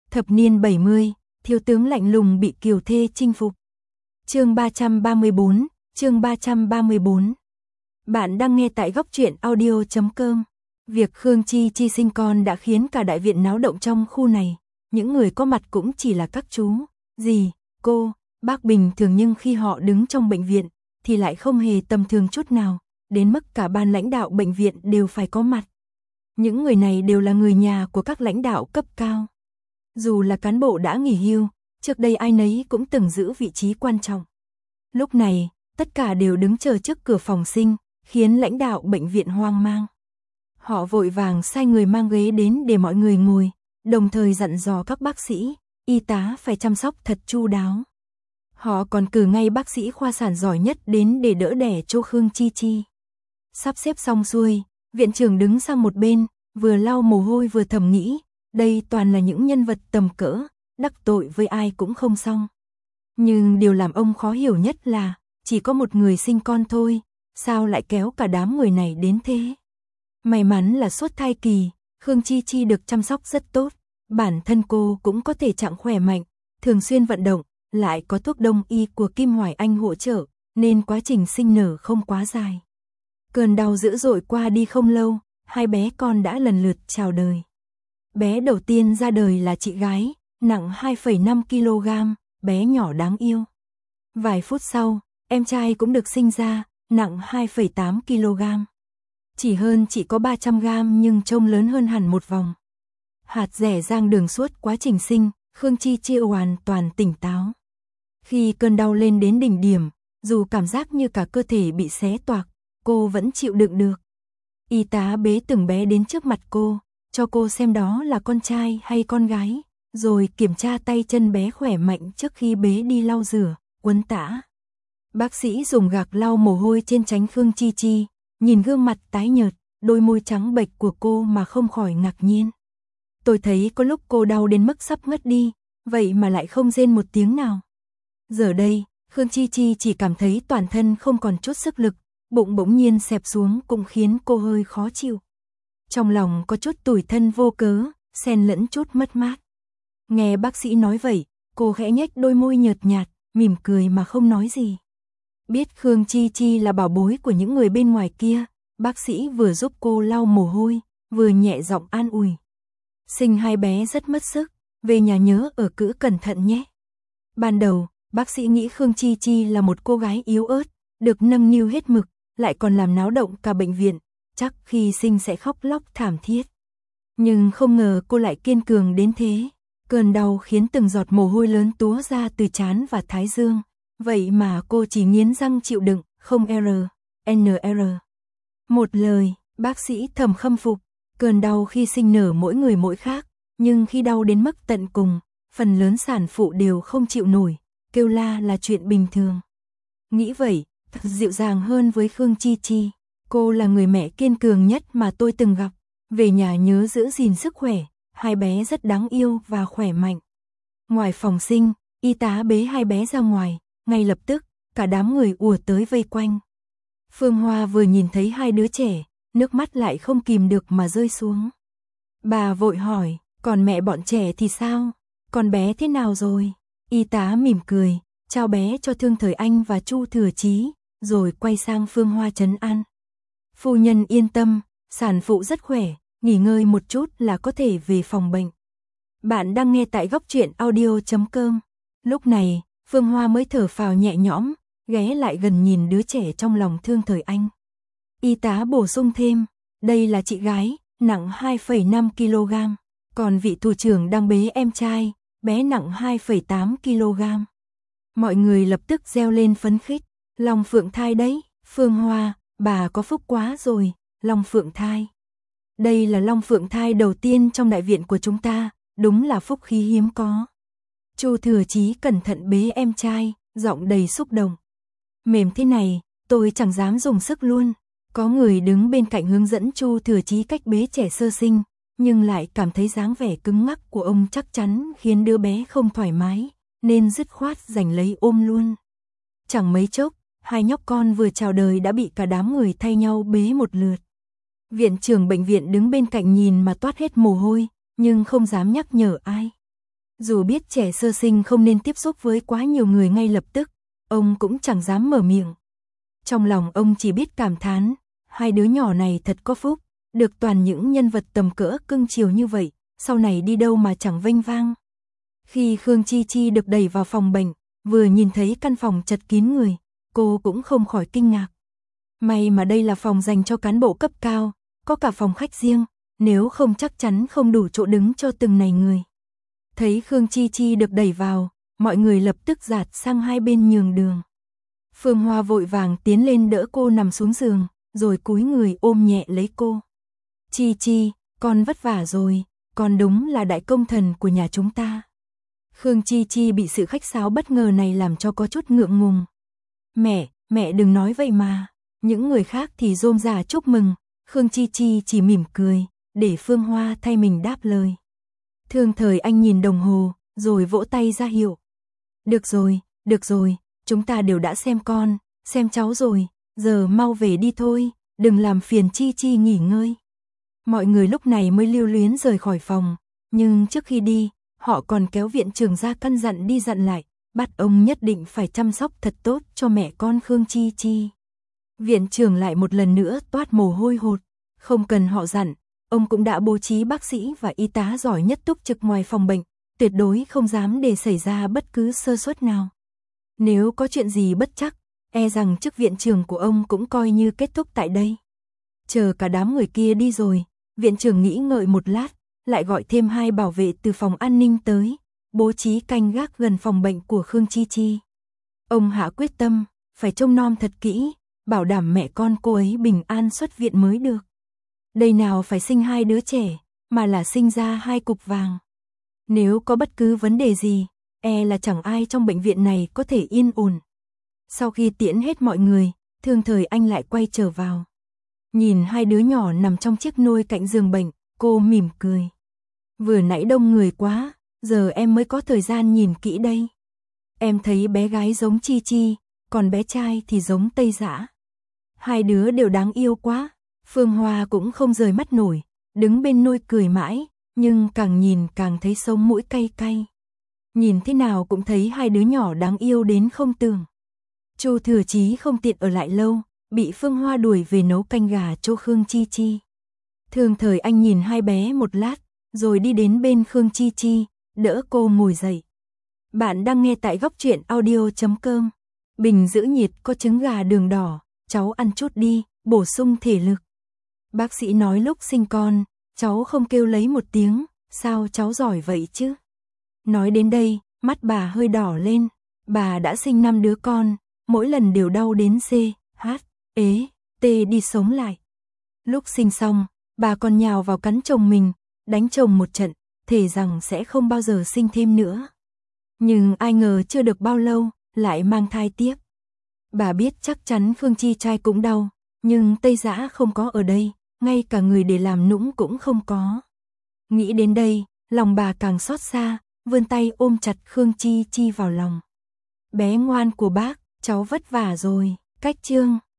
Thập niên 70, thiếu tướng lạnh lùng bị kiều thê chinh phục. Chương 334, chương 334. Bạn đang nghe tại góc truyện audio.com. Việc Khương Chi Chi sinh con đã khiến cả đại viện náo động trong khu này. Những người có mặt cũng chỉ là các chú, dì, cô, bác bình thường, nhưng khi họ đứng trong bệnh viện thì lại không hề tầm thường chút nào, đến mức cả ban lãnh đạo bệnh viện đều phải có mặt. Những người này đều là người nhà của các lãnh đạo cấp cao. Dù là cán bộ đã nghỉ hưu, trước đây ai nấy cũng từng giữ vị trí quan trọng. Lúc này, tất cả đều đứng chờ trước cửa phòng sinh, khiến lãnh đạo bệnh viện hoang mang. Họ vội vàng sai người mang ghế đến để mọi người ngồi, đồng thời dặn dò các bác sĩ, y tá phải chăm sóc thật chu đáo. Họ còn cử ngay bác sĩ khoa sản giỏi nhất đến để đỡ đẻ cho Khương Chi Chi. Sắp xếp xong xuôi, viện trưởng đứng sang một bên, vừa lau mồ hôi vừa thầm nghĩ, đây toàn là những nhân vật tầm cỡ, đắc tội với ai cũng không xong. Nhưng điều làm ông khó hiểu nhất là, chỉ có một người sinh con thôi, sao lại kéo cả đám người này đến thế? May mắn là suốt thai kỳ, Khương Chi Chi được chăm sóc rất tốt, bản thân cô cũng có thể trạng khỏe mạnh, thường xuyên vận động, lại có thuốc đông y của Kim Hoài Anh hỗ trợ, nên quá trình sinh nở không quá dài. Cơn đau dữ dội qua đi không lâu, hai bé con đã lần lượt chào đời. Bé đầu tiên ra đời là chị gái, nặng 2,5 kg, bé nhỏ đáng yêu. Vài phút sau, em trai cũng được sinh ra, nặng 2,8 kg. Chỉ có 300 g nhưng trông lớn hơn hẳn một vòng. Hạt dẻ rang đường suốt quá trình sinh, Khương Chi Chi hoàn toàn tỉnh táo. Khi cơn đau lên đến đỉnh điểm, dù cảm giác như cả cơ thể bị xé toạc, cô vẫn chịu đựng được. Y tá bế từng bé đến trước mặt cô, cho cô xem đó là con trai hay con gái, rồi kiểm tra tay chân bé khỏe mạnh trước khi bế đi lau rửa, uốn tã. Bác sĩ dùng gạc lau mồ hôi trên trán Khương Chi Chi, nhìn gương mặt tái nhợt, đôi môi trắng bệch của cô mà không khỏi ngạc nhiên. Tôi thấy có lúc cô đau đến mức sắp ngất đi, vậy mà lại không rên một tiếng nào. Giờ đây, Khương Chi Chi chỉ cảm thấy toàn thân không còn chút sức lực, bụng bỗng nhiên xẹp xuống cũng khiến cô hơi khó chịu. Trong lòng có chút tủi thân vô cớ, xen lẫn chút mất mát. Nghe bác sĩ nói vậy, cô khẽ nhếch đôi môi nhợt nhạt, mỉm cười mà không nói gì. Biết Khương Chi Chi là bảo bối của những người bên ngoài kia, bác sĩ vừa giúp cô lau mồ hôi, vừa nhẹ giọng an ủi. Sinh hai bé rất mất sức, về nhà nhớ ở cữ cẩn thận nhé. Ban đầu, bác sĩ nghĩ Khương Chi Chi là một cô gái yếu ớt, được nâng niu hết mực, lại còn làm náo động cả bệnh viện, chắc khi sinh sẽ khóc lóc thảm thiết. Nhưng không ngờ cô lại kiên cường đến thế. Cơn đau khiến từng giọt mồ hôi lớn túa ra từ trán và thái dương. Vậy mà cô chỉ nghiến răng chịu đựng, không NR. Một lời, bác sĩ thầm khâm phục. Cơn đau khi sinh nở mỗi người mỗi khác, nhưng khi đau đến mức tận cùng, phần lớn sản phụ đều không chịu nổi, kêu la là chuyện bình thường. Nghĩ vậy, thật dịu dàng hơn với Khương Chi Chi. Cô là người mẹ kiên cường nhất mà tôi từng gặp. Về nhà nhớ giữ gìn sức khỏe, hai bé rất đáng yêu và khỏe mạnh. Ngoài phòng sinh, y tá bế hai bé ra ngoài, ngay lập tức, cả đám người ùa tới vây quanh. Phương Hoa vừa nhìn thấy hai đứa trẻ, nước mắt lại không kìm được mà rơi xuống. Bà vội hỏi, còn mẹ bọn trẻ thì sao? Con bé thế nào rồi? Y tá mỉm cười, trao bé cho Thương Thời Anh và Chu Thừa Chí, rồi quay sang Phương Hoa trấn an. Phu nhân yên tâm, sản phụ rất khỏe, nghỉ ngơi một chút là có thể về phòng bệnh. Bạn đang nghe tại góc truyện audio.com. Lúc này, Phương Hoa mới thở phào nhẹ nhõm, ghé lại gần nhìn đứa trẻ trong lòng Thương Thời Anh. Y tá bổ sung thêm, đây là chị gái, nặng 2,5 kg, còn vị thủ trưởng đang bế em trai, bé nặng 2,8 kg. Mọi người lập tức reo lên phấn khích, Long Phượng thai đấy, Phương Hoa, bà có phúc quá rồi, Long Phượng thai. Đây là Long Phượng thai đầu tiên trong đại viện của chúng ta, đúng là phúc khí hiếm có. Chu Thừa Chí cẩn thận bế em trai, giọng đầy xúc động. Mềm thế này, tôi chẳng dám dùng sức luôn. Có người đứng bên cạnh hướng dẫn Chu Thừa Chí cách bế trẻ sơ sinh, nhưng lại cảm thấy dáng vẻ cứng ngắc của ông chắc chắn khiến đứa bé không thoải mái, nên dứt khoát giành lấy ôm luôn. Chẳng mấy chốc, hai nhóc con vừa chào đời đã bị cả đám người thay nhau bế một lượt. Viện trưởng bệnh viện đứng bên cạnh nhìn mà toát hết mồ hôi, nhưng không dám nhắc nhở ai. Dù biết trẻ sơ sinh không nên tiếp xúc với quá nhiều người ngay lập tức, ông cũng chẳng dám mở miệng. Trong lòng ông chỉ biết cảm thán, hai đứa nhỏ này thật có phúc, được toàn những nhân vật tầm cỡ cưng chiều như vậy, sau này đi đâu mà chẳng vênh vang. Khi Khương Chi Chi được đẩy vào phòng bệnh, vừa nhìn thấy căn phòng chật kín người, cô cũng không khỏi kinh ngạc. May mà đây là phòng dành cho cán bộ cấp cao, có cả phòng khách riêng, nếu không chắc chắn không đủ chỗ đứng cho từng này người. Thấy Khương Chi Chi được đẩy vào, mọi người lập tức dạt sang hai bên nhường đường. Phương Hoa vội vàng tiến lên đỡ cô nằm xuống giường, rồi cúi người ôm nhẹ lấy cô. Chi Chi, con vất vả rồi, con đúng là đại công thần của nhà chúng ta. Khương Chi Chi bị sự khách sáo bất ngờ này làm cho có chút ngượng ngùng. Mẹ đừng nói vậy mà. Những người khác thì rôm rả chúc mừng, Khương Chi Chi chỉ mỉm cười, để Phương Hoa thay mình đáp lời. Thương Thời Anh nhìn đồng hồ, rồi vỗ tay ra hiệu. Được rồi, chúng ta đều đã xem con, xem cháu rồi, giờ mau về đi thôi, đừng làm phiền Chi Chi nghỉ ngơi. Mọi người lúc này mới lưu luyến rời khỏi phòng, nhưng trước khi đi, họ còn kéo viện trưởng ra căn dặn đi dặn lại, bắt ông nhất định phải chăm sóc thật tốt cho mẹ con Khương Chi Chi. Viện trưởng lại một lần nữa toát mồ hôi hột, không cần họ dặn, ông cũng đã bố trí bác sĩ và y tá giỏi nhất túc trực ngoài phòng bệnh, tuyệt đối không dám để xảy ra bất cứ sơ suất nào. Nếu có chuyện gì bất trắc, e rằng chức viện trưởng của ông cũng coi như kết thúc tại đây. Chờ cả đám người kia đi rồi, viện trưởng nghĩ ngợi một lát, lại gọi thêm 2 bảo vệ từ phòng an ninh tới, bố trí canh gác gần phòng bệnh của Khương Chi Chi. Ông hạ quyết tâm, phải trông nom thật kỹ, bảo đảm mẹ con cô ấy bình an xuất viện mới được. Đây nào phải sinh 2 đứa trẻ, mà là sinh ra 2 cục vàng. Nếu có bất cứ vấn đề gì, e là chẳng ai trong bệnh viện này có thể yên ổn. Sau khi tiễn hết mọi người, Thương Thời Anh lại quay trở vào. Nhìn 2 đứa nhỏ nằm trong chiếc nôi cạnh giường bệnh, cô mỉm cười. Vừa nãy đông người quá, giờ em mới có thời gian nhìn kỹ đây. Em thấy bé gái giống Chi Chi, còn bé trai thì giống Tây Dã. 2 đứa đều đáng yêu quá. Phương Hoa cũng không rời mắt nổi, đứng bên nôi cười mãi, nhưng càng nhìn càng thấy sống mũi cay cay. Nhìn thế nào cũng thấy 2 đứa nhỏ đáng yêu đến không tưởng. Chu Thừa Chí không tiện ở lại lâu, bị Phương Hoa đuổi về nấu canh gà cho Khương Chi Chi. Thương Thời Anh nhìn 2 bé một lát, rồi đi đến bên Khương Chi Chi, đỡ cô ngồi dậy. Bạn đang nghe tại góc truyện audio.com. Bình giữ nhiệt có trứng gà đường đỏ, cháu ăn chút đi, bổ sung thể lực. Bác sĩ nói lúc sinh con, cháu không kêu lấy một tiếng, sao cháu giỏi vậy chứ? Nói đến đây, mắt bà hơi đỏ lên, bà đã sinh 5 đứa con, mỗi lần đều đau đến C, H, ế, T đi sống lại. Lúc sinh xong, bà còn nhào vào cắn chồng mình, đánh chồng một trận, thề rằng sẽ không bao giờ sinh thêm nữa. Nhưng ai ngờ chưa được bao lâu, lại mang thai tiếp. Bà biết chắc chắn Khương Chi trai cũng đau, nhưng Tây Dã không có ở đây, ngay cả người để làm nũng cũng không có. Nghĩ đến đây, lòng bà càng xót xa, vươn tay ôm chặt Khương Chi Chi vào lòng. Bé ngoan của bác, cháu vất vả rồi. Cách chương